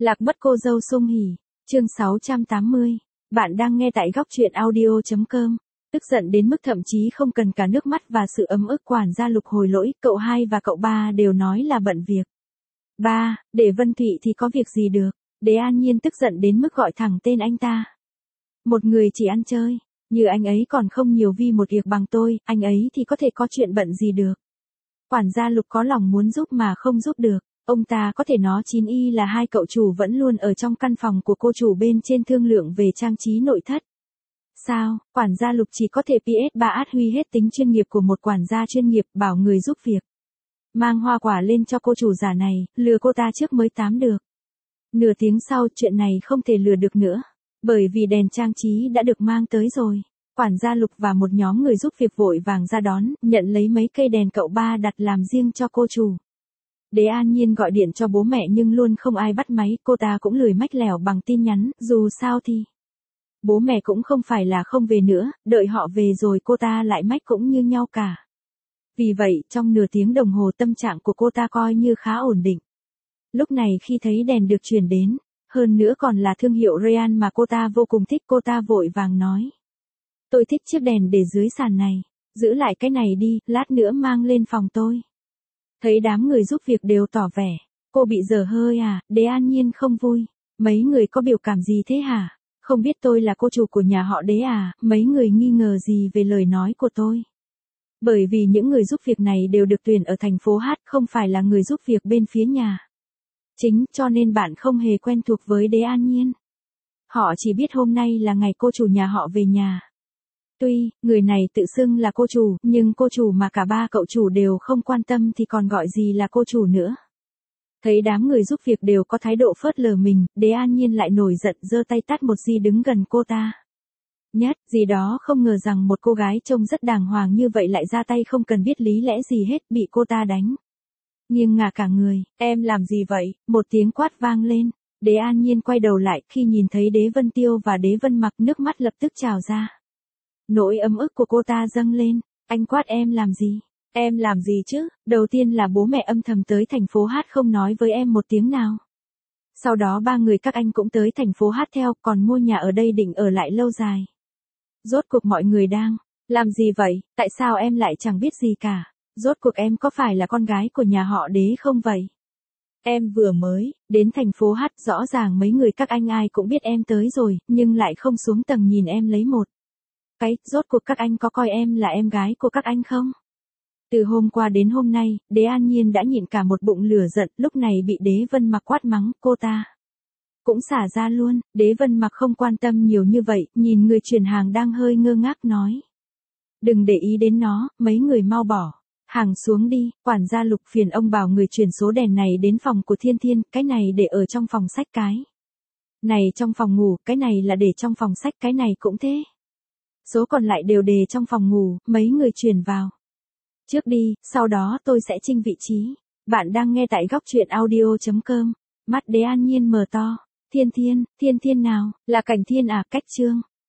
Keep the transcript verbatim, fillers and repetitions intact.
Lạc mất cô dâu Sung Hỉ, chương sáu trăm tám mươi. Bạn đang nghe tại góc truyện audio.com. Tức giận đến mức thậm chí không cần cả nước mắt và sự ấm ức, quản gia Lục hồi lỗi, cậu hai và cậu ba đều nói là bận việc. Ba, để Vân Thụy thì có việc gì được, Đế An Nhiên tức giận đến mức gọi thẳng tên anh ta. Một người chỉ ăn chơi, như anh ấy còn không nhiều vi một việc bằng tôi, anh ấy thì có thể có chuyện bận gì được. Quản gia Lục có lòng muốn giúp mà không giúp được. Ông ta có thể nói chín y là hai cậu chủ vẫn luôn ở trong căn phòng của cô chủ bên trên thương lượng về trang trí nội thất. Sao, quản gia Lục chỉ có thể pê ét ba át huy hết tính chuyên nghiệp của một quản gia chuyên nghiệp, bảo người giúp việc. Mang hoa quả lên cho cô chủ giả này, lừa cô ta trước mới tám được. Nửa tiếng sau chuyện này không thể lừa được nữa, bởi vì đèn trang trí đã được mang tới rồi. Quản gia Lục và một nhóm người giúp việc vội vàng ra đón, nhận lấy mấy cây đèn cậu ba đặt làm riêng cho cô chủ. Đế An Nhiên gọi điện cho bố mẹ nhưng luôn không ai bắt máy, cô ta cũng lười mách lèo bằng tin nhắn, dù sao thì bố mẹ cũng không phải là không về nữa, đợi họ về rồi cô ta lại mách cũng như nhau cả. Vì vậy, trong nửa tiếng đồng hồ tâm trạng của cô ta coi như khá ổn định. Lúc này khi thấy đèn được chuyển đến, hơn nữa còn là thương hiệu Rayan mà cô ta vô cùng thích, cô ta vội vàng nói. Tôi thích chiếc đèn để dưới sàn này, giữ lại cái này đi, lát nữa mang lên phòng tôi. Thấy đám người giúp việc đều tỏ vẻ, cô bị dở hơi à, Đế An Nhiên không vui. Mấy người có biểu cảm gì thế hả? Không biết tôi là cô chủ của nhà họ Đế à, mấy người nghi ngờ gì về lời nói của tôi? Bởi vì những người giúp việc này đều được tuyển ở thành phố Hát, không phải là người giúp việc bên phía nhà chính, cho nên bạn không hề quen thuộc với Đế An Nhiên. Họ chỉ biết hôm nay là ngày cô chủ nhà họ về nhà. Tuy, người này tự xưng là cô chủ, nhưng cô chủ mà cả ba cậu chủ đều không quan tâm thì còn gọi gì là cô chủ nữa. Thấy đám người giúp việc đều có thái độ phớt lờ mình, Đế An Nhiên lại nổi giận giơ tay tát một gì đứng gần cô ta. Nhất, gì đó không ngờ rằng một cô gái trông rất đàng hoàng như vậy lại ra tay không cần biết lý lẽ gì hết, bị cô ta đánh nghiêng ngả cả người. Em làm gì vậy? Một tiếng quát vang lên. Đế An Nhiên quay đầu lại, khi nhìn thấy Đế Vân Tiêu và Đế Vân Mặc, nước mắt lập tức trào ra. Nỗi ấm ức của cô ta dâng lên. Anh quát em làm gì? Em làm gì chứ? Đầu tiên là bố mẹ âm thầm tới thành phố Hát không nói với em một tiếng nào. Sau đó ba người các anh cũng tới thành phố Hát theo, còn mua nhà ở đây định ở lại lâu dài. Rốt cuộc mọi người đang làm gì vậy? Tại sao em lại chẳng biết gì cả? Rốt cuộc em có phải là con gái của nhà họ Đế không vậy? Em vừa mới đến thành phố Hát, rõ ràng mấy người các anh ai cũng biết em tới rồi, nhưng lại không xuống tầng nhìn em lấy một cái, rốt cuộc các anh có coi em là em gái của các anh không? Từ hôm qua đến hôm nay, Đế An Nhiên đã nhịn cả một bụng lửa giận, lúc này bị Đế Vân Mặc quát mắng, cô ta cũng xả ra luôn. Đế Vân Mặc không quan tâm nhiều như vậy, nhìn người chuyển hàng đang hơi ngơ ngác nói. Đừng để ý đến nó, mấy người mau bỏ hàng xuống đi. Quản gia Lục phiền ông bảo người chuyển số đèn này đến phòng của Thiên Thiên, cái này để ở trong phòng sách, cái này trong phòng ngủ, cái này là để trong phòng sách, cái này cũng thế. Số còn lại đều để trong phòng ngủ, mấy người chuyển vào trước đi, sau đó tôi sẽ chinh vị trí. Bạn đang nghe tại góc truyện audio.com. Mắt Đế An Nhiên mở to. Thiên Thiên, Thiên Thiên nào, là Cảnh Thiên à? Cách chương.